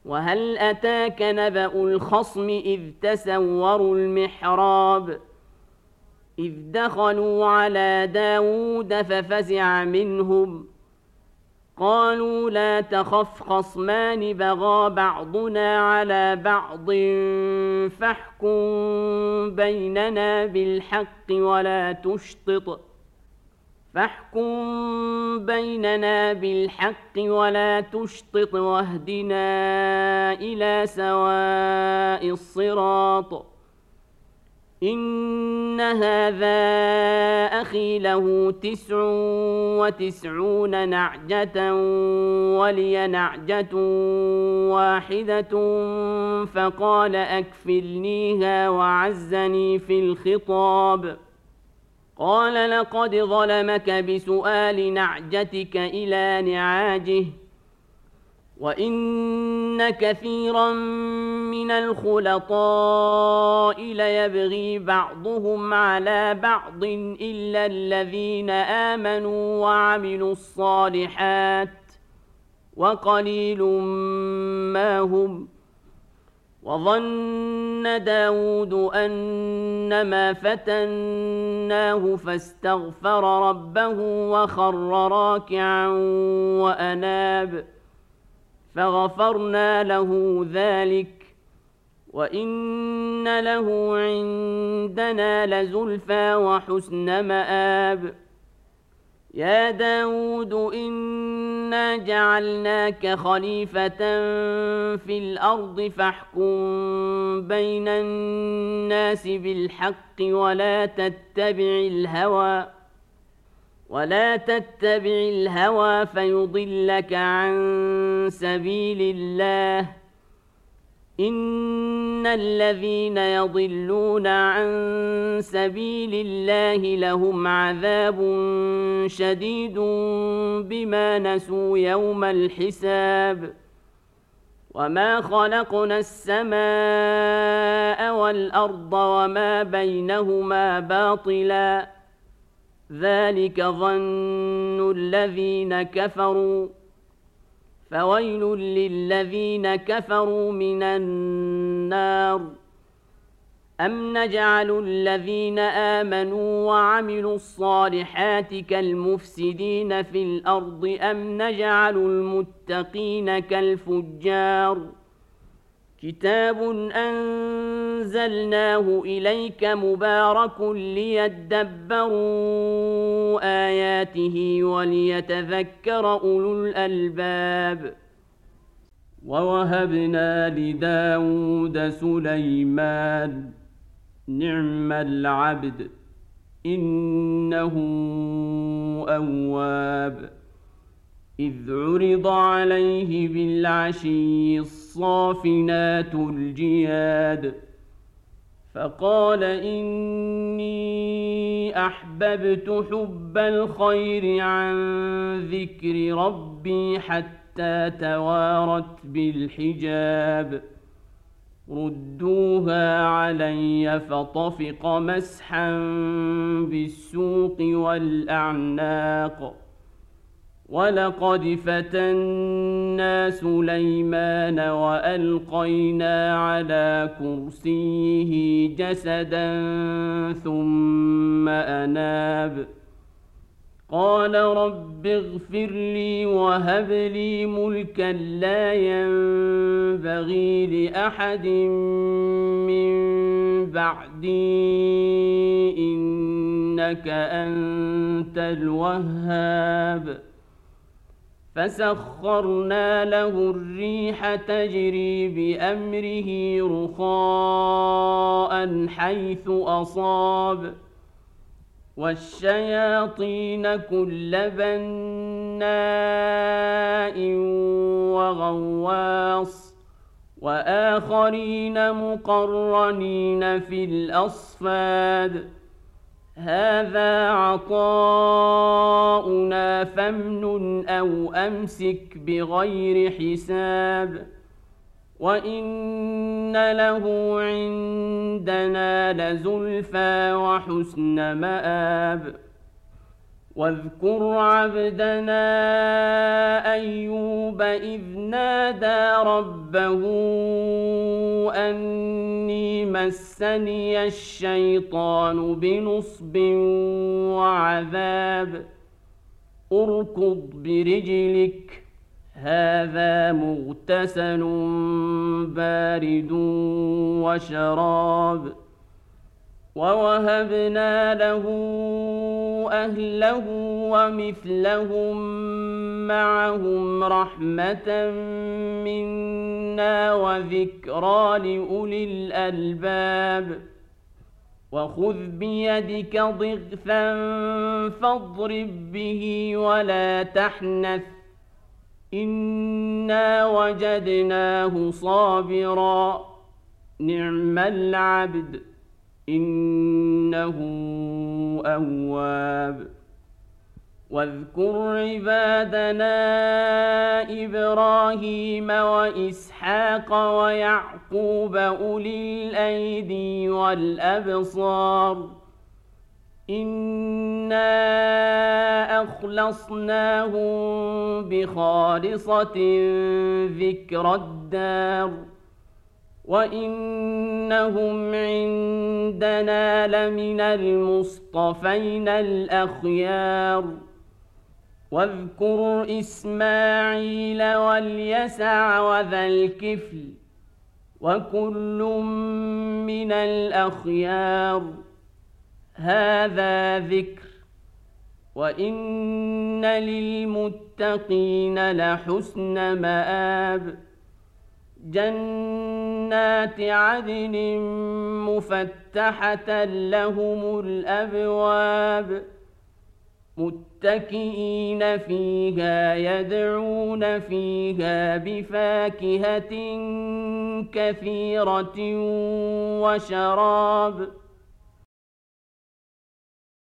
وهل أتاك نبأ الخصم إذ تسوروا المحراب إذ دخلوا على داود ففزع منهم قالوا لا تخف خصمان بغى بعضنا على بعض بيننا بالحق ولا تشطط واهدنا إلى سواء الصراط إن هذا أخي له 99 نعجة ولي نعجة واحدة فقال أكفلنيها وعزني في الخطاب قال لقد ظلمك بسؤال نعجتك إلى نعاجه وإن كثيرا من الخلطاء ليبغي بعضهم على بعض إلا الذين آمنوا وعملوا الصالحات وقليل ما هم وظن داود أنما فتناه فاستغفر ربه وخر راكعا وأناب فغفرنا له ذلك وإن له عندنا لزلفى وحسن مآب يا داود إنا جعلناك خليفة في الأرض فاحكم بين الناس بالحق ولا تتبع الهوى فيضلك عن سبيل الله إن الذين يضلون عن سبيل الله لهم عذاب شديد بما نسوا يوم الحساب وما خلقنا السماء والأرض وما بينهما باطلا ذلك ظن الذين كفروا فويل للذين كفروا من النار أم نجعل الذين آمنوا وعملوا الصالحات كالمفسدين في الأرض أم نجعل المتقين كالفجار كتاب أنزلناه إليك مبارك ليدبروا آياته وليتذكر أولو الألباب ووهبنا لداود سليمان نعم العبد إنه أواب إذ عرض عليه بالعشي الصافنات الجياد فقال إني أحببت حب الخير عن ذكر ربي حتى توارت بالحجاب ردوها علي فطفق مسحا بالسوق والأعناق ولقد فتنا سليمان وألقينا على كرسيه جسدا ثم أناب قال رب اغفر لي وهب لي ملكا لا ينبغي لأحد من بعدي إنك أنت الوهاب فسخرنا له الريح تجري بأمره رخاء حيث أصاب والشياطين كل بناء وغواص وآخرين مقرنين في الأصفاد هذا عطاؤنا فامنن أو أمسك بغير حساب وإن له عندنا لزلفى وحسن مآب واذكر عبدنا أيوب إذ نادى ربه أني مسني الشيطان بنصب وعذاب اركض برجلك هذا مغتسل بارد وشراب ووهبنا له أهله ومثلهم معهم رحمة منا وذكرى لأولي الألباب وخذ بيدك ضغثا فاضرب به ولا تحنث إنا وجدناه صابرا نعم العبد إنه أواب واذكر عبادنا إبراهيم وإسحاق ويعقوب أولي الأيدي والأبصار إنا أخلصناهم بخالصة ذكر الدار وإنهم عندنا لمن المصطفين الأخيار واذكر إسماعيل واليسع وذا الكفل وكل من الأخيار هذا ذكر وإن للمتقين لحسن مآب جنات عدن مفتحة لهم الأبواب متكئين فيها يدعون فيها بفاكهة كثيرة وشراب